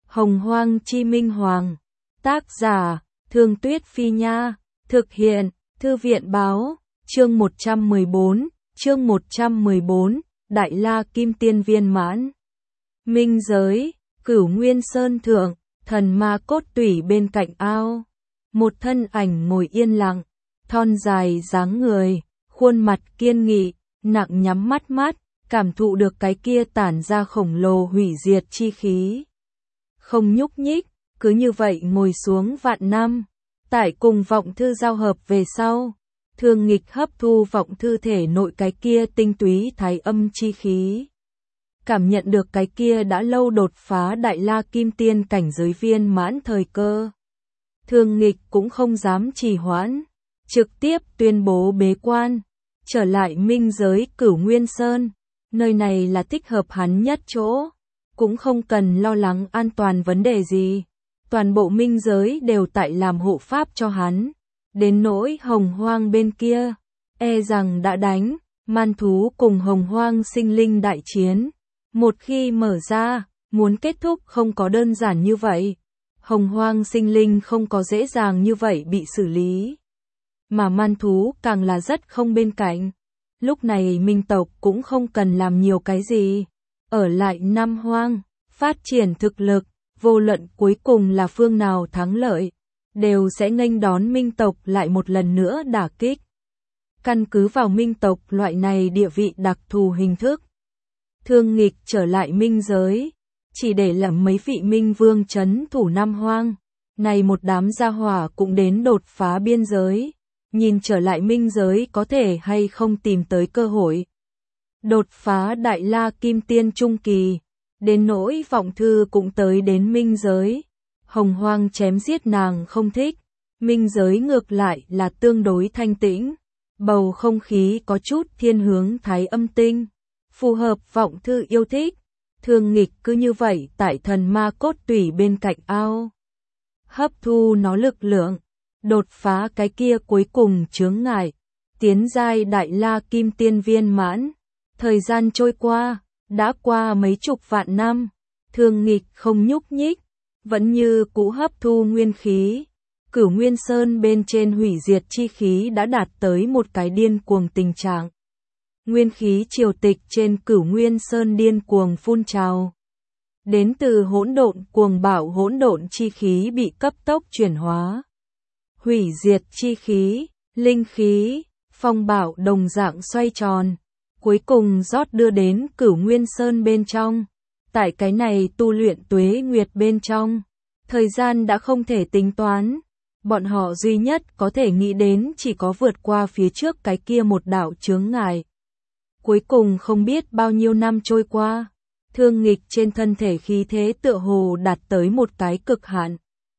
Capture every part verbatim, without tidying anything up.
Hồng Hoang Chi Minh Hoàng. Tác giả, Thương Tuyết Phi Nha. Thực hiện, Thư viện Báo. Chương một trăm mười bốn, chương một trăm mười bốn, Đại La Kim Tiên Viên Mãn. Minh giới, Cửu Nguyên Sơn thượng, thần ma cốt tủy bên cạnh ao. Một thân ảnh ngồi yên lặng, thon dài dáng người, khuôn mặt kiên nghị, nặng nhắm mắt mắt, cảm thụ được cái kia tản ra khổng lồ hủy diệt chi khí. Không nhúc nhích, cứ như vậy ngồi xuống vạn năm. Tại cùng vọng thư giao hợp về sau, Thương Nghịch hấp thu vọng thư thể nội cái kia tinh túy thái âm chi khí. Cảm nhận được cái kia đã lâu đột phá Đại La Kim Tiên cảnh giới viên mãn thời cơ. Thương Nghịch cũng không dám trì hoãn, trực tiếp tuyên bố bế quan, trở lại minh giới Cửu Nguyên Sơn. Nơi này là thích hợp hắn nhất chỗ, cũng không cần lo lắng an toàn vấn đề gì. Toàn bộ minh giới đều tại làm hộ pháp cho hắn. Đến nỗi Hồng Hoang bên kia, e rằng đã đánh, man thú cùng Hồng Hoang sinh linh đại chiến. Một khi mở ra, muốn kết thúc không có đơn giản như vậy. Hồng Hoang sinh linh không có dễ dàng như vậy bị xử lý. Mà man thú càng là rất không bên cạnh. Lúc này minh tộc cũng không cần làm nhiều cái gì. Ở lại Nam Hoang, phát triển thực lực, vô luận cuối cùng là phương nào thắng lợi, đều sẽ nghênh đón minh tộc lại một lần nữa đả kích. Căn cứ vào minh tộc loại này địa vị đặc thù hình thức, Thương Nghịch trở lại minh giới, chỉ để làm mấy vị minh vương trấn thủ Nam Hoang. Này một đám gia hỏa cũng đến đột phá biên giới, nhìn trở lại minh giới có thể hay không tìm tới cơ hội. Đột phá Đại La Kim Tiên Trung Kỳ, đến nỗi vọng thư cũng tới đến minh giới. Hồng Hoang chém giết nàng không thích, minh giới ngược lại là tương đối thanh tĩnh. Bầu không khí có chút thiên hướng thái âm tinh, phù hợp vọng thư yêu thích. Thương Nghịch cứ như vậy tại thần ma cốt tủy bên cạnh ao, hấp thu nó lực lượng, đột phá cái kia cuối cùng chướng ngại, tiến giai Đại La Kim Tiên viên mãn. Thời gian trôi qua, đã qua mấy chục vạn năm, Thương Nghịch không nhúc nhích, vẫn như cũ hấp thu nguyên khí. Cửu Nguyên Sơn bên trên hủy diệt chi khí đã đạt tới một cái điên cuồng tình trạng. Nguyên khí triều tịch trên Cửu Nguyên Sơn điên cuồng phun trào. Đến từ hỗn độn cuồng bạo hỗn độn chi khí bị cấp tốc chuyển hóa. Hủy diệt chi khí, linh khí, phong bạo đồng dạng xoay tròn, cuối cùng rót đưa đến Cửu Nguyên Sơn bên trong. Tại cái này tu luyện tuế nguyệt bên trong, thời gian đã không thể tính toán. Bọn họ duy nhất có thể nghĩ đến chỉ có vượt qua phía trước cái kia một đạo chướng ngại. Cuối cùng không biết bao nhiêu năm trôi qua, Thương Nghịch trên thân thể khí thế tựa hồ đạt tới một cái cực hạn.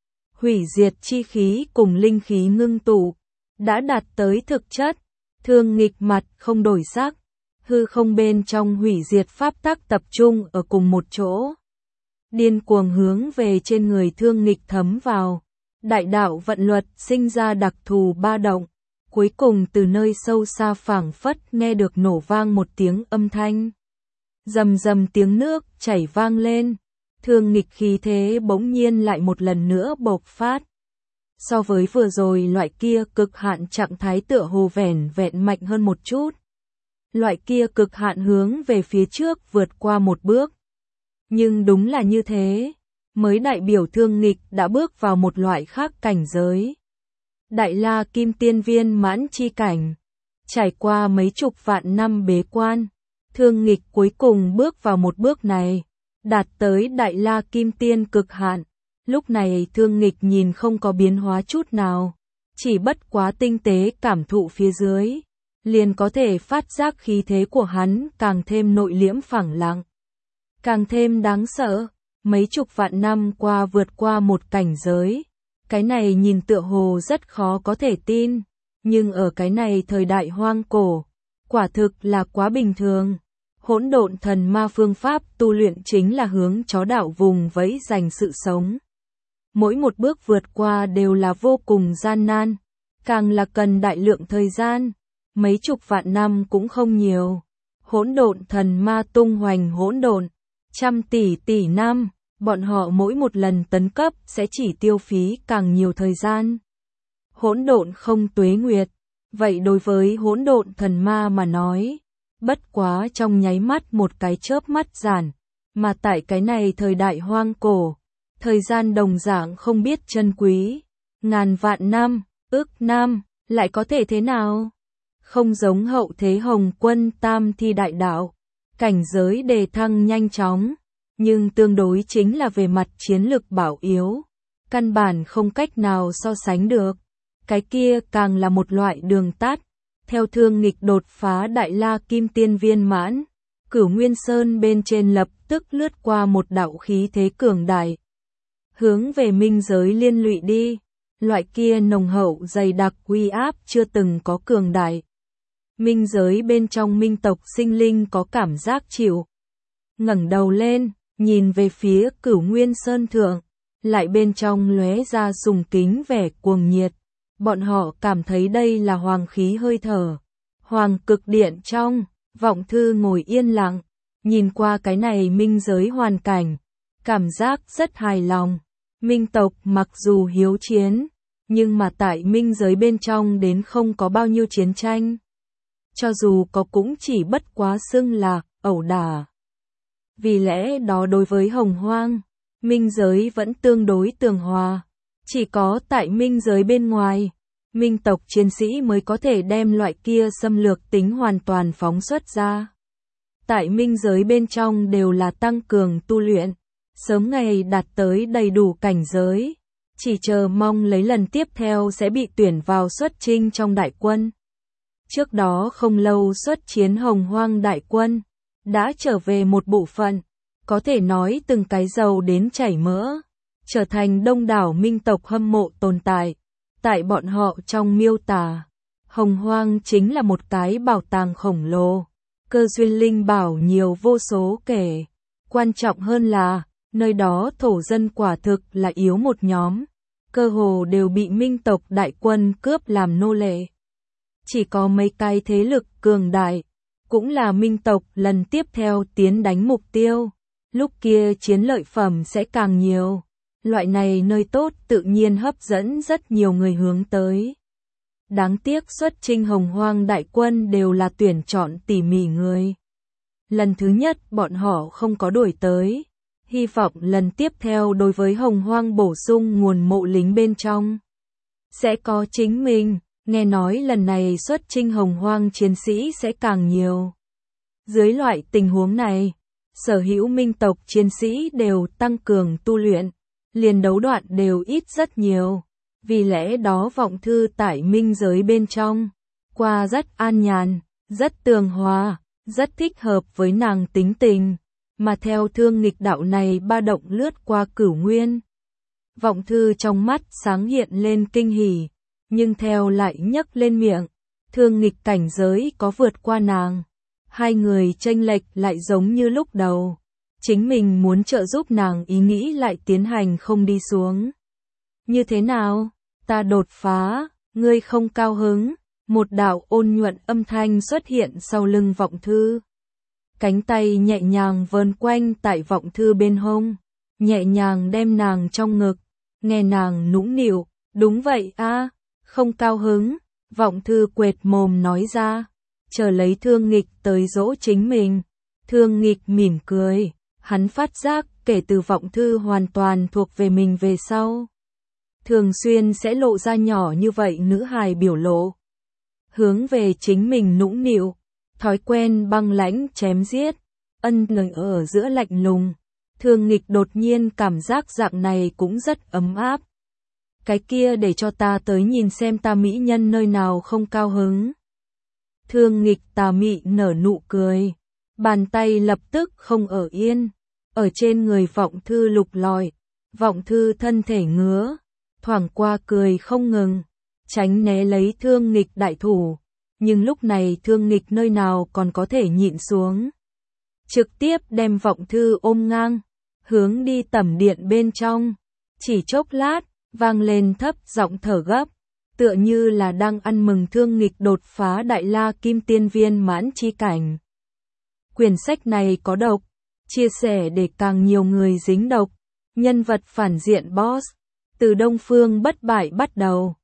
Hủy diệt chi khí cùng linh khí ngưng tụ, đã đạt tới thực chất. Thương Nghịch mặt không đổi sắc, hư không bên trong hủy diệt pháp tắc tập trung ở cùng một chỗ. Điên cuồng hướng về trên người Thương Nghịch thấm vào. Đại đạo vận luật sinh ra đặc thù ba động, cuối cùng từ nơi sâu xa phảng phất nghe được nổ vang một tiếng âm thanh. Rầm rầm tiếng nước chảy vang lên, Thương Nghịch khí thế bỗng nhiên lại một lần nữa bộc phát. So với vừa rồi loại kia cực hạn trạng thái tựa hồ vẻn vẹn mạnh hơn một chút. Loại kia cực hạn hướng về phía trước vượt qua một bước. Nhưng đúng là như thế, mới đại biểu Thương Nghịch đã bước vào một loại khác cảnh giới. Đại La Kim Tiên viên mãn chi cảnh. Trải qua mấy chục vạn năm bế quan, Thương Nghịch cuối cùng bước vào một bước này, đạt tới Đại La Kim Tiên cực hạn. Lúc này Thương Nghịch nhìn không có biến hóa chút nào, chỉ bất quá tinh tế cảm thụ phía dưới, liền có thể phát giác khí thế của hắn càng thêm nội liễm phẳng lặng, càng thêm đáng sợ. Mấy chục vạn năm qua vượt qua một cảnh giới, cái này nhìn tựa hồ rất khó có thể tin, nhưng ở cái này thời đại hoang cổ, quả thực là quá bình thường. Hỗn độn thần ma phương pháp tu luyện chính là hướng chó đạo vùng vẫy giành sự sống. Mỗi một bước vượt qua đều là vô cùng gian nan, càng là cần đại lượng thời gian, mấy chục vạn năm cũng không nhiều. Hỗn độn thần ma tung hoành hỗn độn, trăm tỷ tỷ năm, bọn họ mỗi một lần tấn cấp sẽ chỉ tiêu phí càng nhiều thời gian. Hỗn độn không tuế nguyệt, vậy đối với hỗn độn thần ma mà nói, bất quá trong nháy mắt một cái chớp mắt giản, mà tại cái này thời đại hoang cổ, thời gian đồng dạng không biết chân quý, ngàn vạn năm, ước năm, lại có thể thế nào? Không giống hậu thế Hồng Quân Tam Thi đại đạo, cảnh giới đề thăng nhanh chóng, nhưng tương đối chính là về mặt chiến lực bảo yếu, căn bản không cách nào so sánh được. Cái kia càng là một loại đường tắt, theo thương nghịch đột phá đại la kim tiên viên mãn, Cửu Nguyên Sơn bên trên lập tức lướt qua một đạo khí thế cường đại, hướng về minh giới liên lụy đi, loại kia nồng hậu dày đặc uy áp chưa từng có cường đại. Minh giới bên trong minh tộc sinh linh có cảm giác chịu. Ngẩng đầu lên, nhìn về phía Cửu Nguyên Sơn thượng, lại bên trong lóe ra sùng kính vẻ cuồng nhiệt. Bọn họ cảm thấy đây là hoàng khí hơi thở. Hoàng cực điện trong, Vọng Thư ngồi yên lặng, nhìn qua cái này minh giới hoàn cảnh, cảm giác rất hài lòng. Minh tộc mặc dù hiếu chiến, nhưng mà tại minh giới bên trong đến không có bao nhiêu chiến tranh. Cho dù có cũng chỉ bất quá xưng là ẩu đả. Vì lẽ đó đối với Hồng Hoang, minh giới vẫn tương đối tường hòa. Chỉ có tại minh giới bên ngoài, minh tộc chiến sĩ mới có thể đem loại kia xâm lược tính hoàn toàn phóng xuất ra. Tại minh giới bên trong đều là tăng cường tu luyện, sớm ngày đạt tới đầy đủ cảnh giới, chỉ chờ mong lấy lần tiếp theo sẽ bị tuyển vào xuất chinh trong đại quân. Trước đó không lâu xuất chiến Hồng Hoang đại quân, đã trở về một bộ phận, có thể nói từng cái dầu đến chảy mỡ, trở thành đông đảo minh tộc hâm mộ tồn tại. Tại bọn họ trong miêu tả, Hồng Hoang chính là một cái bảo tàng khổng lồ, cơ duyên linh bảo nhiều vô số kể. Quan trọng hơn là, nơi đó thổ dân quả thực là yếu một nhóm, cơ hồ đều bị minh tộc đại quân cướp làm nô lệ. Chỉ có mấy cái thế lực cường đại, cũng là minh tộc lần tiếp theo tiến đánh mục tiêu, lúc kia chiến lợi phẩm sẽ càng nhiều. Loại này nơi tốt tự nhiên hấp dẫn rất nhiều người hướng tới. Đáng tiếc xuất chinh Hồng Hoang đại quân đều là tuyển chọn tỉ mỉ người. Lần thứ nhất bọn họ không có đuổi tới, hy vọng lần tiếp theo đối với Hồng Hoang bổ sung nguồn mộ lính bên trong. Sẽ có chính mình, nghe nói lần này xuất chinh Hồng Hoang chiến sĩ sẽ càng nhiều. Dưới loại tình huống này, sở hữu minh tộc chiến sĩ đều tăng cường tu luyện, liền đấu đoạn đều ít rất nhiều. Vì lẽ đó Vọng Thư tại minh giới bên trong, qua rất an nhàn, rất tường hòa, rất thích hợp với nàng tính tình, mà theo thương nghịch đạo này ba động lướt qua Cửu Nguyên. Vọng Thư trong mắt sáng hiện lên kinh hỉ, nhưng theo lại nhấc lên miệng, thương nghịch cảnh giới có vượt qua nàng. Hai người chênh lệch lại giống như lúc đầu, chính mình muốn trợ giúp nàng ý nghĩ lại tiến hành không đi xuống. Như thế nào? Ta đột phá, ngươi không cao hứng, một đạo ôn nhuận âm thanh xuất hiện sau lưng Vọng Thư. Cánh tay nhẹ nhàng vờn quanh tại Vọng Thư bên hông, nhẹ nhàng đem nàng trong ngực, nghe nàng nũng nịu, đúng vậy a, không cao hứng, Vọng Thư quệt mồm nói ra, chờ lấy Thương Nghịch tới dỗ chính mình. Thương Nghịch mỉm cười, hắn phát giác kể từ Vọng Thư hoàn toàn thuộc về mình về sau, thường xuyên sẽ lộ ra nhỏ như vậy nữ hài biểu lộ, hướng về chính mình nũng nịu, thói quen băng lãnh chém giết, ân ngừng ở giữa lạnh lùng. Thương Nghịch đột nhiên cảm giác dạng này cũng rất ấm áp. Cái kia để cho ta tới nhìn xem ta mỹ nhân nơi nào không cao hứng. Thương Nghịch tà mị nở nụ cười, bàn tay lập tức không ở yên, ở trên người Vọng Thư lục lọi. Vọng Thư thân thể ngứa, thoảng qua cười không ngừng, tránh né lấy Thương Nghịch đại thủ, nhưng lúc này Thương Nghịch nơi nào còn có thể nhịn xuống. Trực tiếp đem Vọng Thư ôm ngang, hướng đi tẩm điện bên trong, chỉ chốc lát, vang lên thấp giọng thở gấp, tựa như là đang ăn mừng Thương Nghịch đột phá đại la kim tiên viên mãn chi cảnh. Quyển sách này có độc, chia sẻ để càng nhiều người dính độc. Nhân vật phản diện boss. Từ Đông Phương bất bại bắt đầu.